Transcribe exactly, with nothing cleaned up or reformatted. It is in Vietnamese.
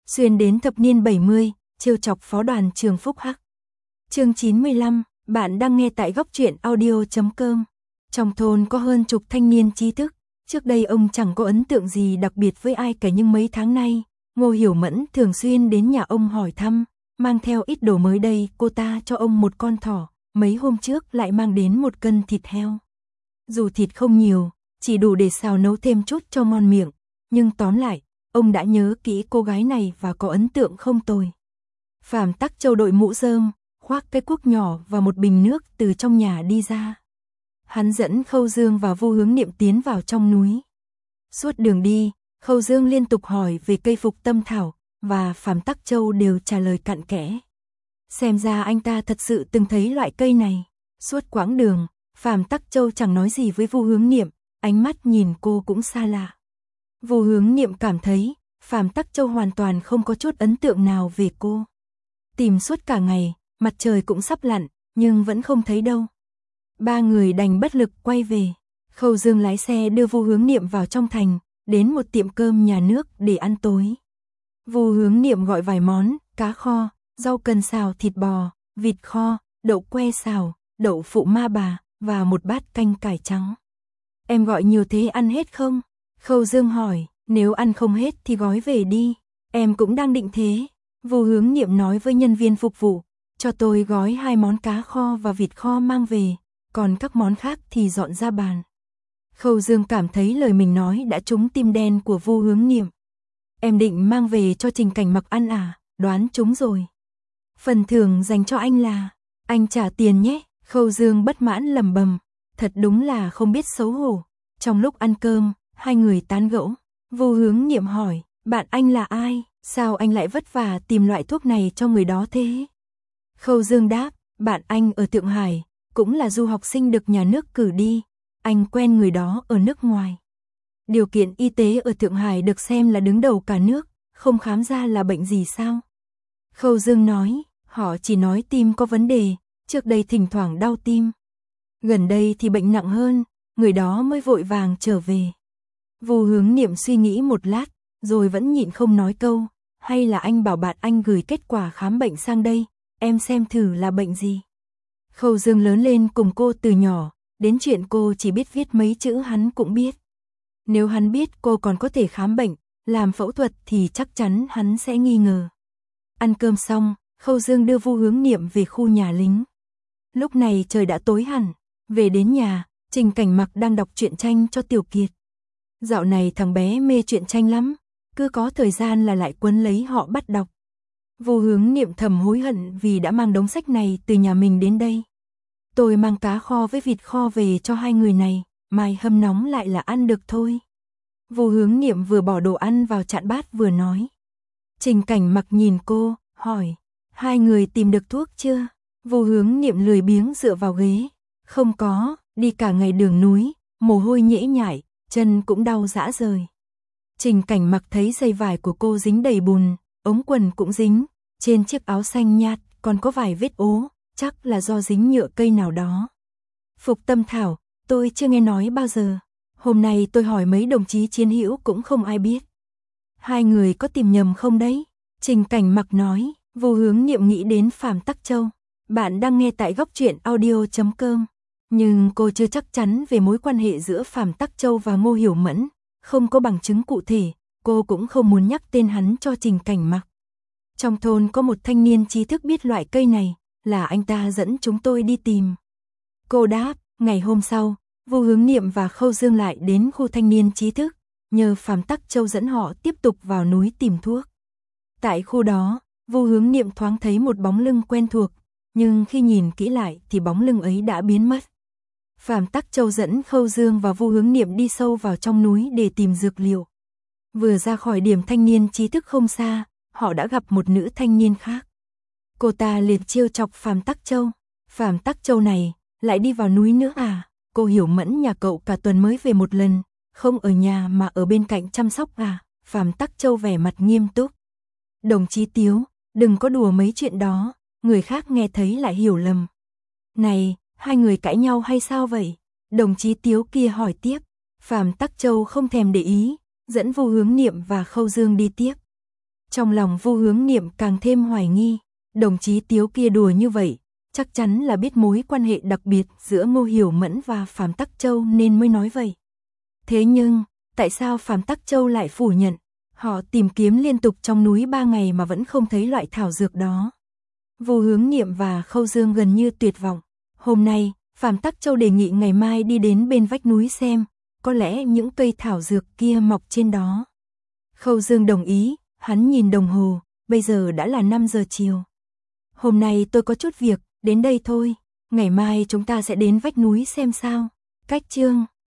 xuyên đến thập niên bảy mươi, trêu chọc phó đoàn trường Phúc Hắc. Chương chín mươi lăm, bạn đang nghe tại góc truyện audio chấm com. Trong thôn có hơn chục thanh niên trí thức, trước đây ông chẳng có ấn tượng gì đặc biệt với ai cả, nhưng mấy tháng nay, Ngô Hiểu Mẫn thường xuyên đến nhà ông hỏi thăm, mang theo ít đồ. Mới đây cô ta cho ông một con thỏ, mấy hôm trước lại mang đến một cân thịt heo. Dù thịt không nhiều, chỉ đủ để xào nấu thêm chút cho ngon miệng, nhưng tóm lại, ông đã nhớ kỹ cô gái này và có ấn tượng không tồi. Phạm Tắc Châu đội mũ rơm, khoác cái cuốc nhỏ và một bình nước từ trong nhà đi ra. Hắn dẫn Khâu Dương và Vu Hướng Niệm tiến vào trong núi. Suốt đường đi, Khâu Dương liên tục hỏi về cây Phục Tâm Thảo, và Phạm Tắc Châu đều trả lời cặn kẽ. Xem ra anh ta thật sự từng thấy loại cây này. Suốt quãng đường, Phạm Tắc Châu chẳng nói gì với Vu Hướng Niệm, ánh mắt nhìn cô cũng xa lạ. Vu Hướng Niệm cảm thấy, Phạm Tắc Châu hoàn toàn không có chút ấn tượng nào về cô. Tìm suốt cả ngày, mặt trời cũng sắp lặn, nhưng vẫn không thấy đâu. Ba người đành bất lực quay về. Khâu Dương lái xe đưa Vu Hướng Niệm vào trong thành, đến một tiệm cơm nhà nước để ăn tối. Vu Hướng Niệm gọi vài món, cá kho, rau cần xào thịt bò, vịt kho, đậu que xào, đậu phụ ma bà, và một bát canh cải trắng. Em gọi nhiều thế ăn hết không? Khâu Dương hỏi, nếu ăn không hết thì gói về đi, em cũng đang định thế. Vu Hướng Niệm nói với nhân viên phục vụ, cho tôi gói hai món cá kho và vịt kho mang về, còn các món khác thì dọn ra bàn. Khâu Dương cảm thấy lời mình nói đã trúng tim đen của Vu Hướng Niệm. Em định mang về cho Trình Cảnh Mặc ăn à? Đoán trúng rồi. Phần thưởng dành cho anh là, anh trả tiền nhé. Khâu Dương bất mãn lẩm bẩm, thật đúng là không biết xấu hổ. Trong lúc ăn cơm, hai người tán gẫu. Vu Hướng Niệm hỏi, bạn anh là ai? Sao anh lại vất vả tìm loại thuốc này cho người đó thế? Khâu Dương đáp, bạn anh ở Thượng Hải, cũng là du học sinh được nhà nước cử đi. Anh quen người đó ở nước ngoài. Điều kiện y tế ở Thượng Hải được xem là đứng đầu cả nước, không khám ra là bệnh gì sao? Khâu Dương nói, họ chỉ nói tim có vấn đề, trước đây thỉnh thoảng đau tim. Gần đây thì bệnh nặng hơn, người đó mới vội vàng trở về. Vu Hướng Niệm suy nghĩ một lát, rồi vẫn nhịn không nói câu, hay là anh bảo bạn anh gửi kết quả khám bệnh sang đây, em xem thử là bệnh gì. Khâu Dương lớn lên cùng cô từ nhỏ, đến chuyện cô chỉ biết viết mấy chữ hắn cũng biết. Nếu hắn biết cô còn có thể khám bệnh, làm phẫu thuật thì chắc chắn hắn sẽ nghi ngờ. Ăn cơm xong, Khâu Dương đưa Vu Hướng Niệm về khu nhà lính. Lúc này trời đã tối hẳn, về đến nhà, Trình Cảnh Mặc đang đọc truyện tranh cho Tiểu Kiệt. Dạo này thằng bé mê truyện tranh lắm, cứ có thời gian là lại quấn lấy họ bắt đọc. Vu Hướng Niệm thầm hối hận vì đã mang đống sách này từ nhà mình đến đây. Tôi mang cá kho với vịt kho về cho hai người này, mai hâm nóng lại là ăn được thôi. Vu Hướng Niệm vừa bỏ đồ ăn vào chạn bát vừa nói. Trình Cảnh Mặc nhìn cô, hỏi, hai người tìm được thuốc chưa? Vu Hướng Niệm lười biếng dựa vào ghế, không có, đi cả ngày đường núi, mồ hôi nhễ nhại, chân cũng đau rã rời. Trình Cảnh Mặc thấy dây vải của cô dính đầy bùn, ống quần cũng dính, trên chiếc áo xanh nhạt còn có vài vết ố, chắc là do dính nhựa cây nào đó. Phục Tâm Thảo, tôi chưa nghe nói bao giờ. Hôm nay tôi hỏi mấy đồng chí chiến hữu cũng không ai biết. Hai người có tìm nhầm không đấy? Trình Cảnh Mặc nói. Vu Hướng Niệm nghĩ đến Phạm Tắc Châu. Bạn đang nghe tại góc truyện audio chấm com. Nhưng cô chưa chắc chắn về mối quan hệ giữa Phạm Tắc Châu và Ngô Hiểu Mẫn. Không có bằng chứng cụ thể, cô cũng không muốn nhắc tên hắn cho Trình Cảnh Mặc. Trong thôn có một thanh niên trí thức biết loại cây này, là anh ta dẫn chúng tôi đi tìm. Cô đáp, ngày hôm sau, Vu Hướng Niệm và Khâu Dương lại đến khu thanh niên trí thức, nhờ Phạm Tắc Châu dẫn họ tiếp tục vào núi tìm thuốc. Tại khu đó, Vu Hướng Niệm thoáng thấy một bóng lưng quen thuộc, nhưng khi nhìn kỹ lại thì bóng lưng ấy đã biến mất. Phạm Tắc Châu dẫn Khâu Dương và Vu Hướng Niệm đi sâu vào trong núi để tìm dược liệu. Vừa ra khỏi điểm thanh niên trí thức không xa, họ đã gặp một nữ thanh niên khác. Cô ta liệt trêu chọc Phạm Tắc Châu. Phạm Tắc Châu này, lại đi vào núi nữa à? Cô Hiểu Mẫn nhà cậu cả tuần mới về một lần, không ở nhà mà ở bên cạnh chăm sóc à? Phạm Tắc Châu vẻ mặt nghiêm túc. Đồng chí Tiếu, đừng có đùa mấy chuyện đó, người khác nghe thấy lại hiểu lầm. Này, hai người cãi nhau hay sao vậy? Đồng chí Tiếu kia hỏi tiếp. Phạm Tắc Châu không thèm để ý, dẫn Vu Hướng Niệm và Khâu Dương đi tiếp. Trong lòng Vu Hướng Niệm càng thêm hoài nghi, đồng chí Tiếu kia đùa như vậy, chắc chắn là biết mối quan hệ đặc biệt giữa Ngô Hiểu Mẫn và Phạm Tắc Châu nên mới nói vậy. Thế nhưng, tại sao Phạm Tắc Châu lại phủ nhận? Họ tìm kiếm liên tục trong núi ba ngày mà vẫn không thấy loại thảo dược đó. Vu Hướng Niệm và Khâu Dương gần như tuyệt vọng. Hôm nay, Phạm Tắc Châu đề nghị ngày mai đi đến bên vách núi xem, có lẽ những cây thảo dược kia mọc trên đó. Khâu Dương đồng ý, hắn nhìn đồng hồ, bây giờ đã là năm giờ chiều. Hôm nay tôi có chút việc, đến đây thôi, ngày mai chúng ta sẽ đến vách núi xem sao. Cách chương